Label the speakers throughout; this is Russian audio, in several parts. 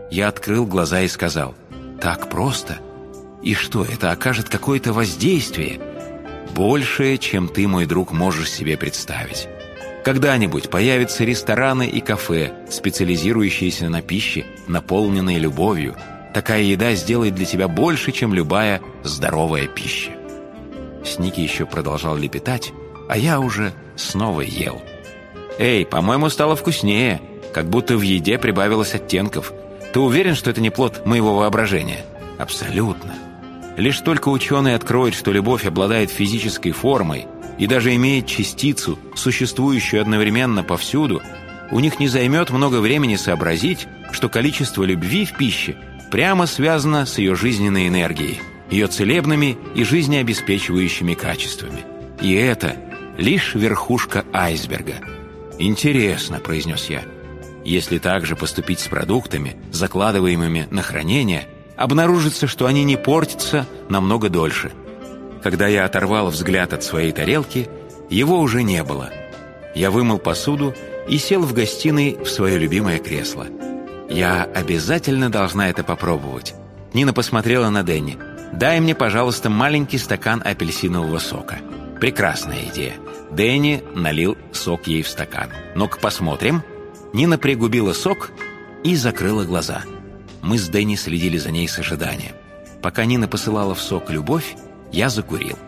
Speaker 1: Я открыл глаза и сказал: «Так просто? И что, это окажет какое-то воздействие?» «Большее, чем ты, мой друг, можешь себе представить. Когда-нибудь появятся рестораны и кафе, специализирующиеся на пище, наполненной любовью. Такая еда сделает для тебя больше, чем любая здоровая пища». Сники еще продолжал лепетать, а я уже снова ел. «Эй, по-моему, стало вкуснее, как будто в еде прибавилось оттенков. Ты уверен, что это не плод моего воображения?» «Абсолютно. Лишь только ученые откроют, что любовь обладает физической формой и даже имеет частицу, существующую одновременно повсюду, у них не займет много времени сообразить, что количество любви в пище прямо связано с ее жизненной энергией, ее целебными и жизнеобеспечивающими качествами. И это лишь верхушка айсберга». «Интересно», — произнес я. «Если также поступить с продуктами, закладываемыми на хранение, обнаружится, что они не портятся намного дольше». Когда я оторвал взгляд от своей тарелки, его уже не было. Я вымыл посуду и сел в гостиной в свое любимое кресло. «Я обязательно должна это попробовать». Нина посмотрела на Дэнни. «Дай мне, пожалуйста, маленький стакан апельсинового сока». «Прекрасная идея». Дэнни налил сок ей в стакан. «Ну-ка посмотрим». Нина пригубила сок и закрыла глаза. Мы с Дэнни следили за ней с ожиданием. Пока Нина посылала в сок любовь, я закурил.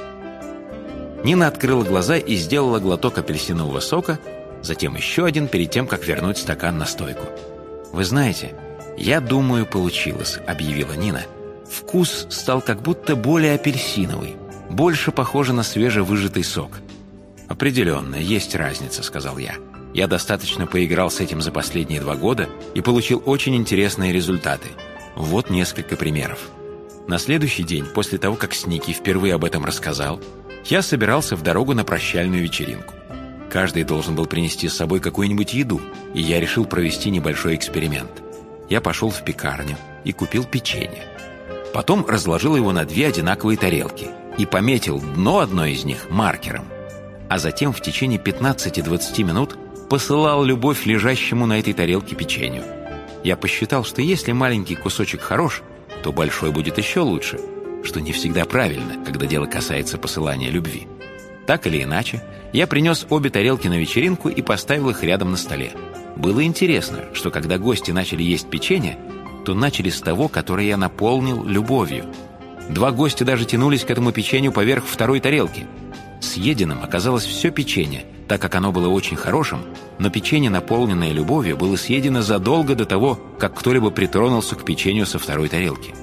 Speaker 1: Нина открыла глаза и сделала глоток апельсинового сока, затем еще один перед тем, как вернуть стакан на стойку. «Вы знаете, я думаю, получилось», — объявила Нина. «Вкус стал как будто более апельсиновый, больше похоже на свежевыжатый сок». «Определенно, есть разница», — сказал я. «Я достаточно поиграл с этим за последние 2 года и получил очень интересные результаты. Вот несколько примеров. На следующий день, после того, как Сники впервые об этом рассказал, я собирался в дорогу на прощальную вечеринку. Каждый должен был принести с собой какую-нибудь еду, и я решил провести небольшой эксперимент. Я пошел в пекарню и купил печенье. Потом разложил его на 2 одинаковые тарелки и пометил дно одной из них маркером. А затем в течение 15-20 минут посылал любовь лежащему на этой тарелке печенью. Я посчитал, что если маленький кусочек хорош, то большой будет еще лучше, что не всегда правильно, когда дело касается посылания любви. Так или иначе, я принес обе тарелки на вечеринку и поставил их рядом на столе. Было интересно, что когда гости начали есть печенье, то начали с того, которое я наполнил любовью. 2 гостя даже тянулись к этому печенью поверх 2-й тарелки. Съеденным оказалось все печенье, так как оно было очень хорошим, но печенье, наполненное любовью, было съедено задолго до того, как кто-либо притронулся к печенью со 2-й тарелки.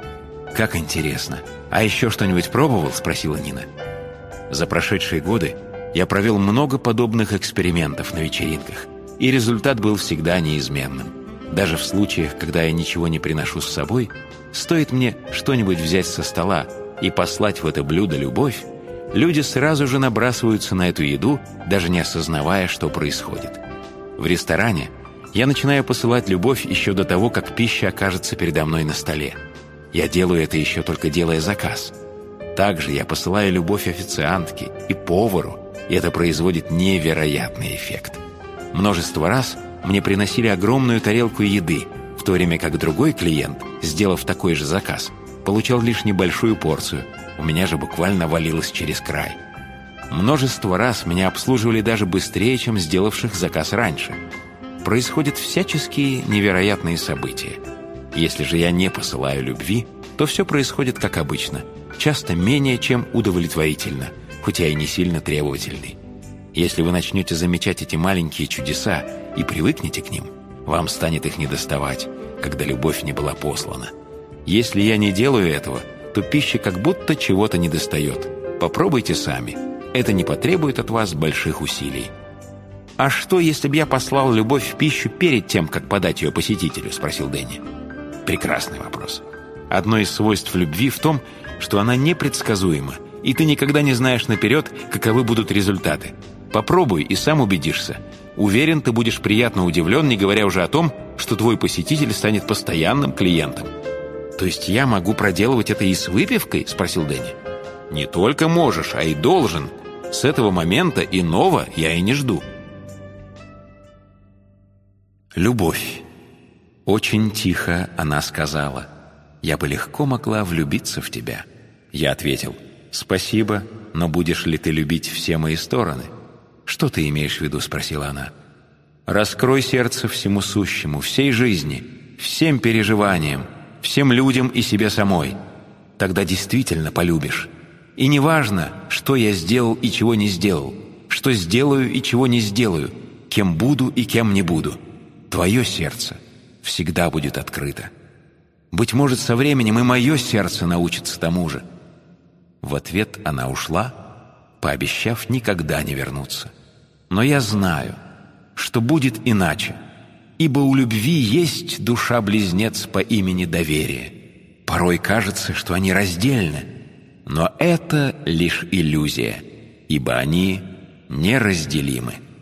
Speaker 1: «Как интересно! А еще что-нибудь пробовал?» – спросила Нина. За прошедшие годы я провел много подобных экспериментов на вечеринках, и результат был всегда неизменным. Даже в случаях, когда я ничего не приношу с собой, стоит мне что-нибудь взять со стола и послать в это блюдо любовь, люди сразу же набрасываются на эту еду, даже не осознавая, что происходит. В ресторане я начинаю посылать любовь еще до того, как пища окажется передо мной на столе. Я делаю это еще только делая заказ. Также я посылаю любовь официантке и повару, и это производит невероятный эффект. Множество раз мне приносили огромную тарелку еды, в то время как другой клиент, сделав такой же заказ, получал лишь небольшую порцию. У меня же буквально валилось через край. Множество раз меня обслуживали даже быстрее, чем сделавших заказ раньше. Происходят всяческие невероятные события. Если же я не посылаю любви, то все происходит как обычно, часто менее чем удовлетворительно, хотя и не сильно требовательный. Если вы начнете замечать эти маленькие чудеса и привыкнете к ним, вам станет их недоставать, когда любовь не была послана. Если я не делаю этого, то пища как будто чего-то недостает. Попробуйте сами. Это не потребует от вас больших усилий. «А что, если бы я послал любовь в пищу перед тем, как подать ее посетителю?» – спросил Дэнни. Прекрасный вопрос. Одно из свойств любви в том, что она непредсказуема, и ты никогда не знаешь наперед, каковы будут результаты. Попробуй и сам убедишься. Уверен, ты будешь приятно удивлен, не говоря уже о том, что твой посетитель станет постоянным клиентом. «То есть я могу проделывать это и с выпивкой?» – спросил Дэнни. «Не только можешь, а и должен. С этого момента иного я и не жду». Любовь. Очень тихо она сказала: «Я бы легко могла влюбиться в тебя». Я ответил: «Спасибо, но будешь ли ты любить все мои стороны?» «Что ты имеешь в виду?» — спросила она. «Раскрой сердце всему сущему, всей жизни, всем переживаниям, всем людям и себе самой. Тогда действительно полюбишь. И не важно, что я сделал и чего не сделал, что сделаю и чего не сделаю, кем буду и кем не буду. Твое сердце всегда будет открыто. Быть может, со временем и мое сердце научится тому же». В ответ она ушла, пообещав никогда не вернуться. Но я знаю, что будет иначе, ибо у любви есть душа-близнец по имени доверие. Порой кажется, что они раздельны, но это лишь иллюзия, ибо они неразделимы.